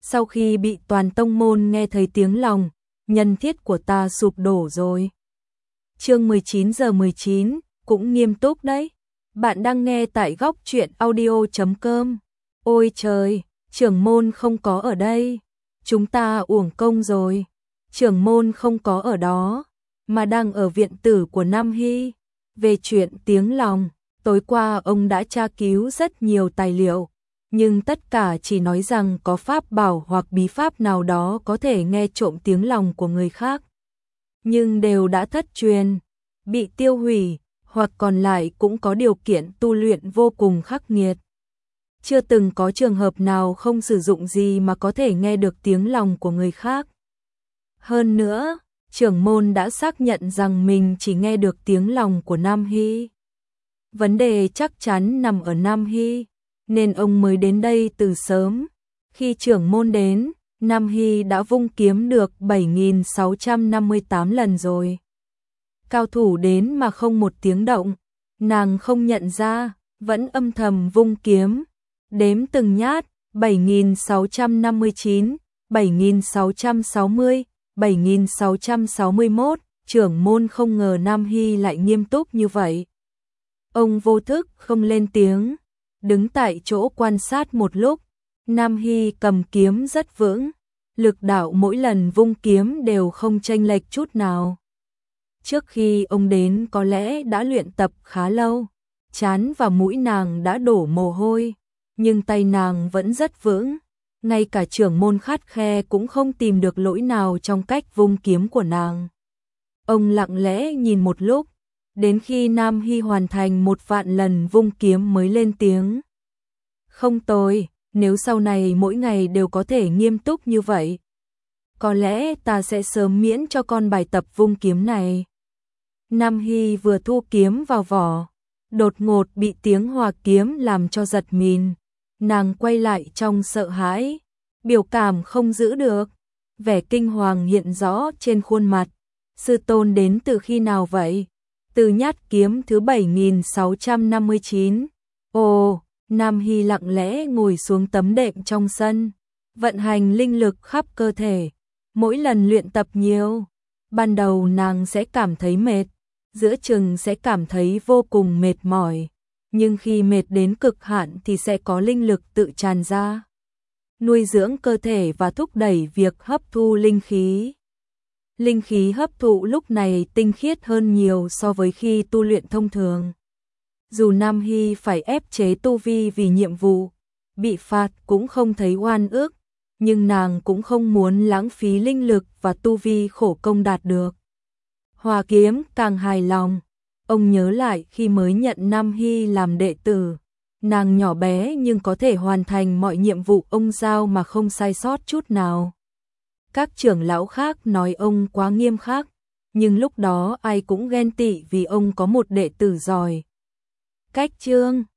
Sau khi bị toàn tông môn nghe thấy tiếng lòng, nhân thiết của ta sụp đổ rồi. Chương 19:19, cũng nghiêm túc đấy. Bạn đang nghe tại góc truyện audio.com. Ôi trời, trưởng môn không có ở đây. Chúng ta uổng công rồi. Trưởng môn không có ở đó, mà đang ở viện tử của Nam Hy. Về chuyện tiếng lòng, tối qua ông đã tra cứu rất nhiều tài liệu, nhưng tất cả chỉ nói rằng có pháp bảo hoặc bí pháp nào đó có thể nghe trộm tiếng lòng của người khác. Nhưng đều đã thất truyền, bị tiêu hủy, hoặc còn lại cũng có điều kiện tu luyện vô cùng khắc nghiệt. Chưa từng có trường hợp nào không sử dụng gì mà có thể nghe được tiếng lòng của người khác. Hơn nữa, trưởng môn đã xác nhận rằng mình chỉ nghe được tiếng lòng của Nam Hy. Vấn đề chắc chắn nằm ở Nam Hy, nên ông mới đến đây từ sớm. Khi trưởng môn đến, Nam Hy đã vung kiếm được 7.658 lần rồi. Cao thủ đến mà không một tiếng động, nàng không nhận ra, vẫn âm thầm vung kiếm, đếm từng nhát, 7.659, 7.660, 7.661, trưởng môn không ngờ Nam Hy lại nghiêm túc như vậy. Ông vô thức không lên tiếng, đứng tại chỗ quan sát một lúc. Nam Hy cầm kiếm rất vững, lực đạo mỗi lần vung kiếm đều không chênh lệch chút nào. Trước khi ông đến có lẽ đã luyện tập khá lâu, trán và mũi nàng đã đổ mồ hôi, nhưng tay nàng vẫn rất vững. Ngay cả trưởng môn Khát Khe cũng không tìm được lỗi nào trong cách vung kiếm của nàng. Ông lặng lẽ nhìn một lúc, đến khi Nam Hy hoàn thành 1.000.000 lần vung kiếm mới lên tiếng. Không tồi, nếu sau này mỗi ngày đều có thể nghiêm túc như vậy, có lẽ ta sẽ sớm miễn cho con bài tập vung kiếm này. Nam Hy vừa thu kiếm vào vỏ, đột ngột bị tiếng hòa kiếm làm cho giật mình. Nàng quay lại trong sợ hãi, biểu cảm không giữ được, vẻ kinh hoàng hiện rõ trên khuôn mặt. Sư tôn đến từ khi nào vậy? Từ nhát kiếm thứ 7.659. Ồ, Nam Hy lặng lẽ ngồi xuống tấm đệm trong sân, vận hành linh lực khắp cơ thể. Mỗi lần luyện tập nhiều, ban đầu nàng sẽ cảm thấy mệt, giữa chừng sẽ cảm thấy vô cùng mệt mỏi, nhưng khi mệt đến cực hạn thì sẽ có linh lực tự tràn ra, nuôi dưỡng cơ thể và thúc đẩy việc hấp thu linh khí. Linh khí hấp thụ lúc này tinh khiết hơn nhiều so với khi tu luyện thông thường. Dù Nam Hy phải ép chế tu vi vì nhiệm vụ, bị phạt cũng không thấy oan ức, nhưng nàng cũng không muốn lãng phí linh lực và tu vi khổ công đạt được. Hòa kiếm càng hài lòng, ông nhớ lại khi mới nhận Nam Hy làm đệ tử, nàng nhỏ bé nhưng có thể hoàn thành mọi nhiệm vụ ông giao mà không sai sót chút nào. Các trưởng lão khác nói ông quá nghiêm khắc, nhưng lúc đó ai cũng ghen tị vì ông có một đệ tử giỏi. Cách chương